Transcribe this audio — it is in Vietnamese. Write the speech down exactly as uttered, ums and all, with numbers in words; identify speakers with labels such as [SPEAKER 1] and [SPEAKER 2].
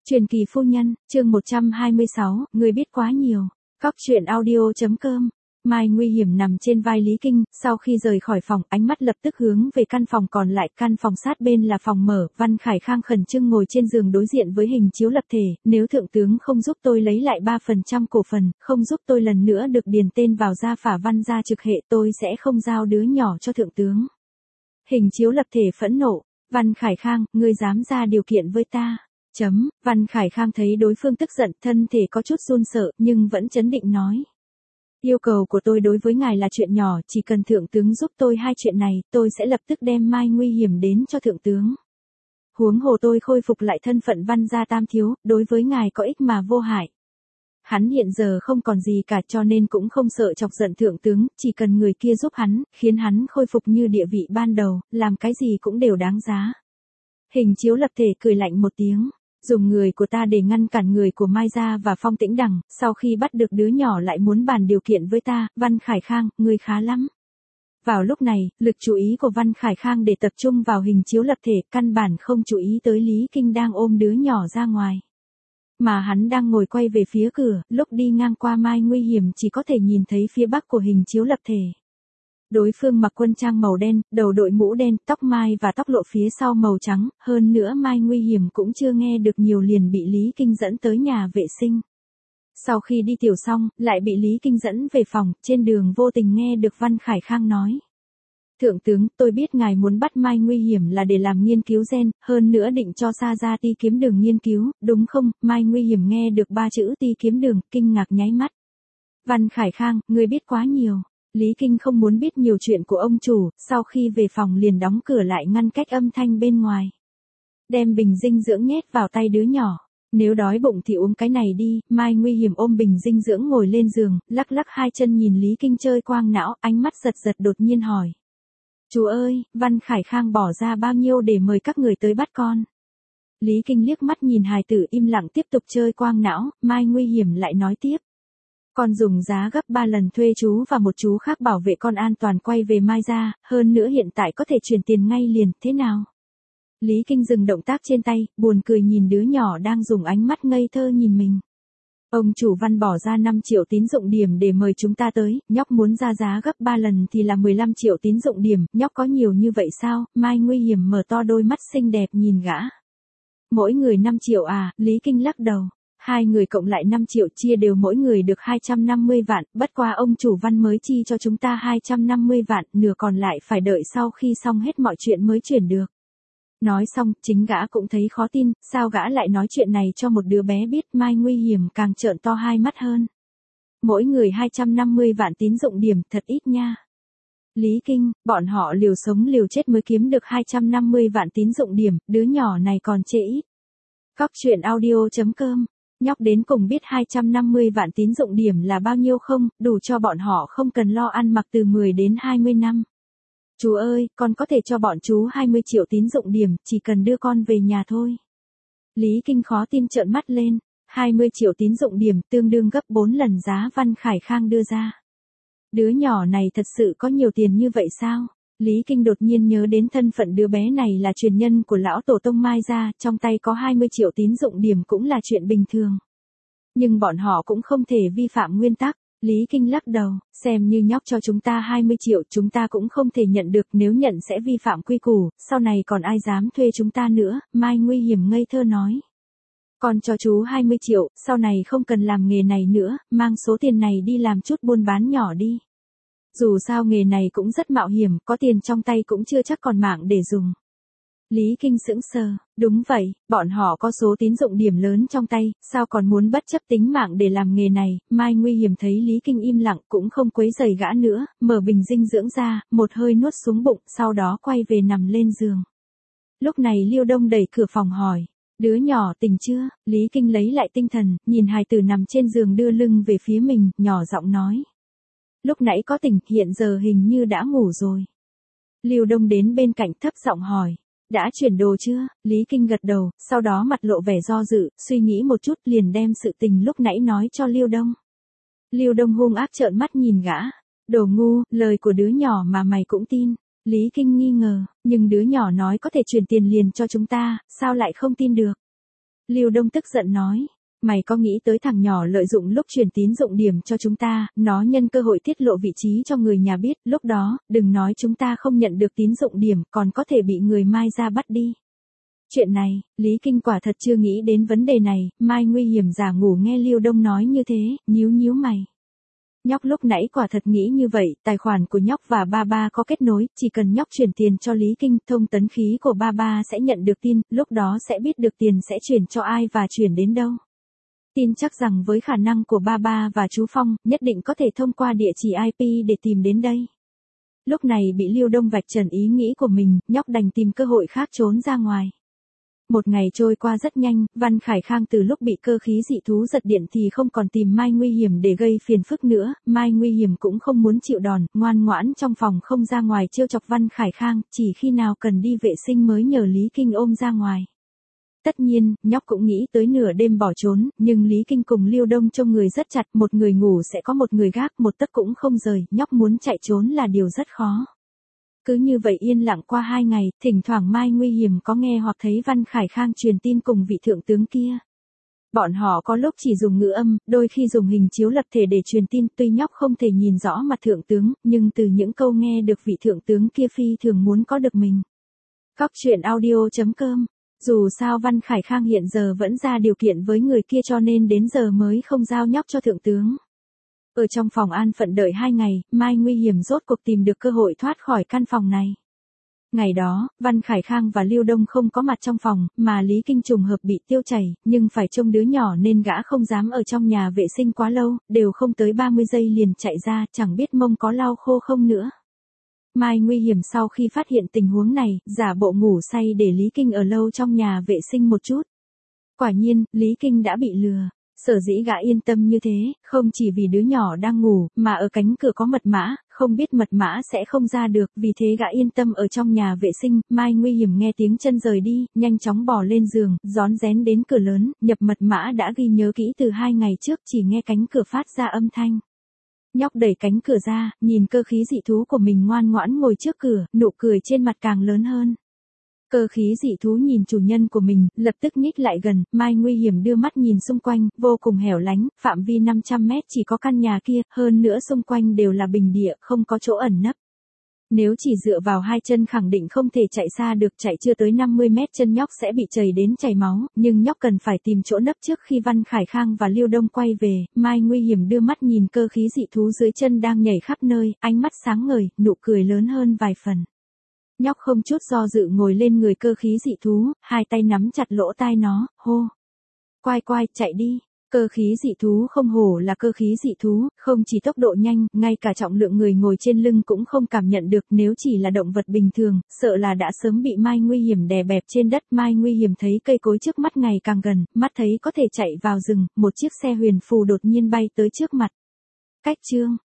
[SPEAKER 1] Truyền kỳ phu nhân, chương một trăm hai mươi sáu, người biết quá nhiều. Cóc truyện audio.com. Mai nguy hiểm nằm trên vai Lý Kinh, sau khi rời khỏi phòng, ánh mắt lập tức hướng về căn phòng còn lại, căn phòng sát bên là phòng mở, Văn Khải Khang khẩn trương ngồi trên giường đối diện với hình chiếu lập thể, nếu thượng tướng không giúp tôi lấy lại ba phần trăm cổ phần, không giúp tôi lần nữa được điền tên vào gia phả Văn gia trực hệ, tôi sẽ không giao đứa nhỏ cho thượng tướng. Hình chiếu lập thể phẫn nộ, Văn Khải Khang, ngươi dám ra điều kiện với ta. Chấm, Văn Khải Khang thấy đối phương tức giận, thân thể có chút run sợ, nhưng vẫn trấn định nói. Yêu cầu của tôi đối với ngài là chuyện nhỏ, chỉ cần thượng tướng giúp tôi hai chuyện này, tôi sẽ lập tức đem Mai nguy hiểm đến cho thượng tướng. Huống hồ tôi khôi phục lại thân phận Văn gia tam thiếu, đối với ngài có ích mà vô hại. Hắn hiện giờ không còn gì cả cho nên cũng không sợ chọc giận thượng tướng, chỉ cần người kia giúp hắn, khiến hắn khôi phục như địa vị ban đầu, làm cái gì cũng đều đáng giá. Hình chiếu lập thể cười lạnh một tiếng. Dùng người của ta để ngăn cản người của Mai gia và Phong Tĩnh Đằng, sau khi bắt được đứa nhỏ lại muốn bàn điều kiện với ta, Văn Khải Khang, ngươi khá lắm. Vào lúc này, lực chú ý của Văn Khải Khang để tập trung vào hình chiếu lập thể, căn bản không chú ý tới Lý Kinh đang ôm đứa nhỏ ra ngoài. Mà hắn đang ngồi quay về phía cửa, lúc đi ngang qua Mai nguy hiểm chỉ có thể nhìn thấy phía bắc của hình chiếu lập thể. Đối phương mặc quân trang màu đen, đầu đội mũ đen, tóc mai và tóc lộ phía sau màu trắng, hơn nữa Mai nguy hiểm cũng chưa nghe được nhiều liền bị Lý Kinh dẫn tới nhà vệ sinh. Sau khi đi tiểu xong, lại bị Lý Kinh dẫn về phòng, trên đường vô tình nghe được Văn Khải Khang nói. Thượng tướng, tôi biết ngài muốn bắt Mai nguy hiểm là để làm nghiên cứu gen, hơn nữa định cho Sa Gia Ti kiếm đường nghiên cứu, đúng không? Mai nguy hiểm nghe được ba chữ Ti kiếm đường, kinh ngạc nháy mắt. Văn Khải Khang, ngươi biết quá nhiều. Lý Kinh không muốn biết nhiều chuyện của ông chủ, sau khi về phòng liền đóng cửa lại ngăn cách âm thanh bên ngoài. Đem bình dinh dưỡng nhét vào tay đứa nhỏ. Nếu đói bụng thì uống cái này đi, Mai nguy hiểm ôm bình dinh dưỡng ngồi lên giường, lắc lắc hai chân nhìn Lý Kinh chơi quang não, ánh mắt giật giật đột nhiên hỏi. Chú ơi, Văn Khải Khang bỏ ra bao nhiêu để mời các người tới bắt con? Lý Kinh liếc mắt nhìn hài tử im lặng tiếp tục chơi quang não, Mai nguy hiểm lại nói tiếp. Con dùng giá gấp ba lần thuê chú và một chú khác bảo vệ con an toàn quay về Mai gia, hơn nữa hiện tại có thể chuyển tiền ngay liền, thế nào? Lý Kinh dừng động tác trên tay, buồn cười nhìn đứa nhỏ đang dùng ánh mắt ngây thơ nhìn mình. Ông chủ Văn bỏ ra năm triệu tín dụng điểm để mời chúng ta tới, nhóc muốn ra giá gấp ba lần thì là mười lăm triệu tín dụng điểm, nhóc có nhiều như vậy sao? Mai nguy hiểm mở to đôi mắt xinh đẹp nhìn gã. Mỗi người năm triệu à, Lý Kinh lắc đầu. Hai người cộng lại năm triệu chia đều mỗi người được hai trăm năm mươi vạn, bất qua ông chủ Văn mới chi cho chúng ta hai trăm năm mươi vạn, nửa còn lại phải đợi sau khi xong hết mọi chuyện mới chuyển được. Nói xong, chính gã cũng thấy khó tin, sao gã lại nói chuyện này cho một đứa bé biết. Mai nguy hiểm càng trợn to hai mắt hơn. Mỗi người hai trăm năm mươi vạn tín dụng điểm, thật ít nha. Lý Kinh, bọn họ liều sống liều chết mới kiếm được hai trăm năm mươi vạn tín dụng điểm, đứa nhỏ này còn chê ít. Cóc truyện audio.com. Nhóc đến cùng biết hai trăm năm mươi vạn tín dụng điểm là bao nhiêu không, đủ cho bọn họ không cần lo ăn mặc từ mười đến hai mươi năm. Chú ơi, con có thể cho bọn chú hai mươi triệu tín dụng điểm, chỉ cần đưa con về nhà thôi. Lý Kinh khó tin trợn mắt lên, hai mươi triệu tín dụng điểm tương đương gấp bốn lần giá Văn Khải Khang đưa ra. Đứa nhỏ này thật sự có nhiều tiền như vậy sao? Lý Kinh đột nhiên nhớ đến thân phận đứa bé này là truyền nhân của lão tổ tông Mai gia, trong tay có hai mươi triệu tín dụng điểm cũng là chuyện bình thường. Nhưng bọn họ cũng không thể vi phạm nguyên tắc. Lý Kinh lắc đầu, xem như nhóc cho chúng ta hai mươi triệu chúng ta cũng không thể nhận được, nếu nhận sẽ vi phạm quy củ, sau này còn ai dám thuê chúng ta nữa. Mai nguy hiểm ngây thơ nói. Còn cho chú hai mươi triệu, sau này không cần làm nghề này nữa, mang số tiền này đi làm chút buôn bán nhỏ đi. Dù sao nghề này cũng rất mạo hiểm, có tiền trong tay cũng chưa chắc còn mạng để dùng. Lý Kinh sững sờ, đúng vậy, bọn họ có số tín dụng điểm lớn trong tay, sao còn muốn bất chấp tính mạng để làm nghề này. Mai nguy hiểm thấy Lý Kinh im lặng cũng không quấy rầy gã nữa, mở bình dinh dưỡng ra, một hơi nuốt xuống bụng, sau đó quay về nằm lên giường. Lúc này Liêu Đông đẩy cửa phòng hỏi, đứa nhỏ tỉnh chưa? Lý Kinh lấy lại tinh thần, nhìn hài tử nằm trên giường đưa lưng về phía mình, nhỏ giọng nói. Lúc nãy có tỉnh, hiện giờ hình như đã ngủ rồi. Liêu Đông đến bên cạnh thấp giọng hỏi. Đã chuyển đồ chưa? Lý Kinh gật đầu, sau đó mặt lộ vẻ do dự, suy nghĩ một chút liền đem sự tình lúc nãy nói cho Liêu Đông. Liêu Đông hung ác trợn mắt nhìn gã. Đồ ngu, lời của đứa nhỏ mà mày cũng tin. Lý Kinh nghi ngờ, nhưng đứa nhỏ nói có thể chuyển tiền liền cho chúng ta, sao lại không tin được? Lưu Đông tức giận nói. Mày có nghĩ tới thằng nhỏ lợi dụng lúc truyền tín dụng điểm cho chúng ta, nó nhân cơ hội tiết lộ vị trí cho người nhà biết, lúc đó, đừng nói chúng ta không nhận được tín dụng điểm, còn có thể bị người Mai ra bắt đi. Chuyện này, Lý Kinh quả thật chưa nghĩ đến vấn đề này, Mai nguy hiểm giả ngủ nghe Lưu Đông nói như thế, nhíu nhíu mày. Nhóc lúc nãy quả thật nghĩ như vậy, tài khoản của nhóc và ba ba có kết nối, chỉ cần nhóc chuyển tiền cho Lý Kinh, thông tấn khí của ba ba sẽ nhận được tin, lúc đó sẽ biết được tiền sẽ chuyển cho ai và chuyển đến đâu. Tin chắc rằng với khả năng của ba ba và chú Phong, nhất định có thể thông qua địa chỉ i pê để tìm đến đây. Lúc này bị Lưu Đông vạch trần ý nghĩ của mình, nhóc đành tìm cơ hội khác trốn ra ngoài. Một ngày trôi qua rất nhanh, Văn Khải Khang từ lúc bị cơ khí dị thú giật điện thì không còn tìm Mai Nguy Hiểm để gây phiền phức nữa, Mai Nguy Hiểm cũng không muốn chịu đòn, ngoan ngoãn trong phòng không ra ngoài trêu chọc Văn Khải Khang, chỉ khi nào cần đi vệ sinh mới nhờ Lý Kinh ôm ra ngoài. Tất nhiên, nhóc cũng nghĩ tới nửa đêm bỏ trốn, nhưng Lý Kinh cùng Lưu Đông trông người rất chặt, một người ngủ sẽ có một người gác, một tấc cũng không rời, nhóc muốn chạy trốn là điều rất khó. Cứ như vậy yên lặng qua hai ngày, thỉnh thoảng Mai Nguy Hiểm có nghe hoặc thấy Văn Khải Khang truyền tin cùng vị thượng tướng kia. Bọn họ có lúc chỉ dùng ngữ âm, đôi khi dùng hình chiếu lập thể để truyền tin, tuy nhóc không thể nhìn rõ mặt thượng tướng, nhưng từ những câu nghe được vị thượng tướng kia phi thường muốn có được mình. Cóc truyện audio chấm com. Dù sao Văn Khải Khang hiện giờ vẫn ra điều kiện với người kia cho nên đến giờ mới không giao nhóc cho thượng tướng. Ở trong phòng an phận đợi hai ngày, Mai Nguy Hiểm rốt cuộc tìm được cơ hội thoát khỏi căn phòng này. Ngày đó, Văn Khải Khang và Lưu Đông không có mặt trong phòng, mà Lý Kinh trùng hợp bị tiêu chảy, nhưng phải trông đứa nhỏ nên gã không dám ở trong nhà vệ sinh quá lâu, đều không tới ba mươi giây liền chạy ra, chẳng biết mông có lau khô không nữa. Mai Nguy Hiểm sau khi phát hiện tình huống này, giả bộ ngủ say để Lý Kinh ở lâu trong nhà vệ sinh một chút. Quả nhiên, Lý Kinh đã bị lừa. Sở dĩ gã yên tâm như thế, không chỉ vì đứa nhỏ đang ngủ, mà ở cánh cửa có mật mã, không biết mật mã sẽ không ra được, vì thế gã yên tâm ở trong nhà vệ sinh. Mai Nguy Hiểm nghe tiếng chân rời đi, nhanh chóng bò lên giường, rón rén đến cửa lớn, nhập mật mã đã ghi nhớ kỹ từ hai ngày trước, chỉ nghe cánh cửa phát ra âm thanh. Nhóc đẩy cánh cửa ra, nhìn cơ khí dị thú của mình ngoan ngoãn ngồi trước cửa, nụ cười trên mặt càng lớn hơn. Cơ khí dị thú nhìn chủ nhân của mình, lập tức nhích lại gần, Mai Nguy Hiểm đưa mắt nhìn xung quanh, vô cùng hẻo lánh, phạm vi năm trăm mét chỉ có căn nhà kia, hơn nữa xung quanh đều là bình địa, không có chỗ ẩn nấp. Nếu chỉ dựa vào hai chân khẳng định không thể chạy xa được, chạy chưa tới năm mươi mét chân nhóc sẽ bị chảy đến chảy máu, nhưng nhóc cần phải tìm chỗ nấp trước khi Văn Khải Khang và Lưu Đông quay về. Mai Nguy Hiểm đưa mắt nhìn cơ khí dị thú dưới chân đang nhảy khắp nơi, ánh mắt sáng ngời, nụ cười lớn hơn vài phần. Nhóc không chút do dự ngồi lên người cơ khí dị thú, hai tay nắm chặt lỗ tai nó, hô. Quai quai, chạy đi. Cơ khí dị thú không hổ là cơ khí dị thú, không chỉ tốc độ nhanh, ngay cả trọng lượng người ngồi trên lưng cũng không cảm nhận được, nếu chỉ là động vật bình thường, sợ là đã sớm bị Mai Nguy Hiểm đè bẹp trên đất. Mai Nguy Hiểm thấy cây cối trước mắt ngày càng gần, mắt thấy có thể chạy vào rừng, một chiếc xe huyền phù đột nhiên bay tới trước mặt. Cách chương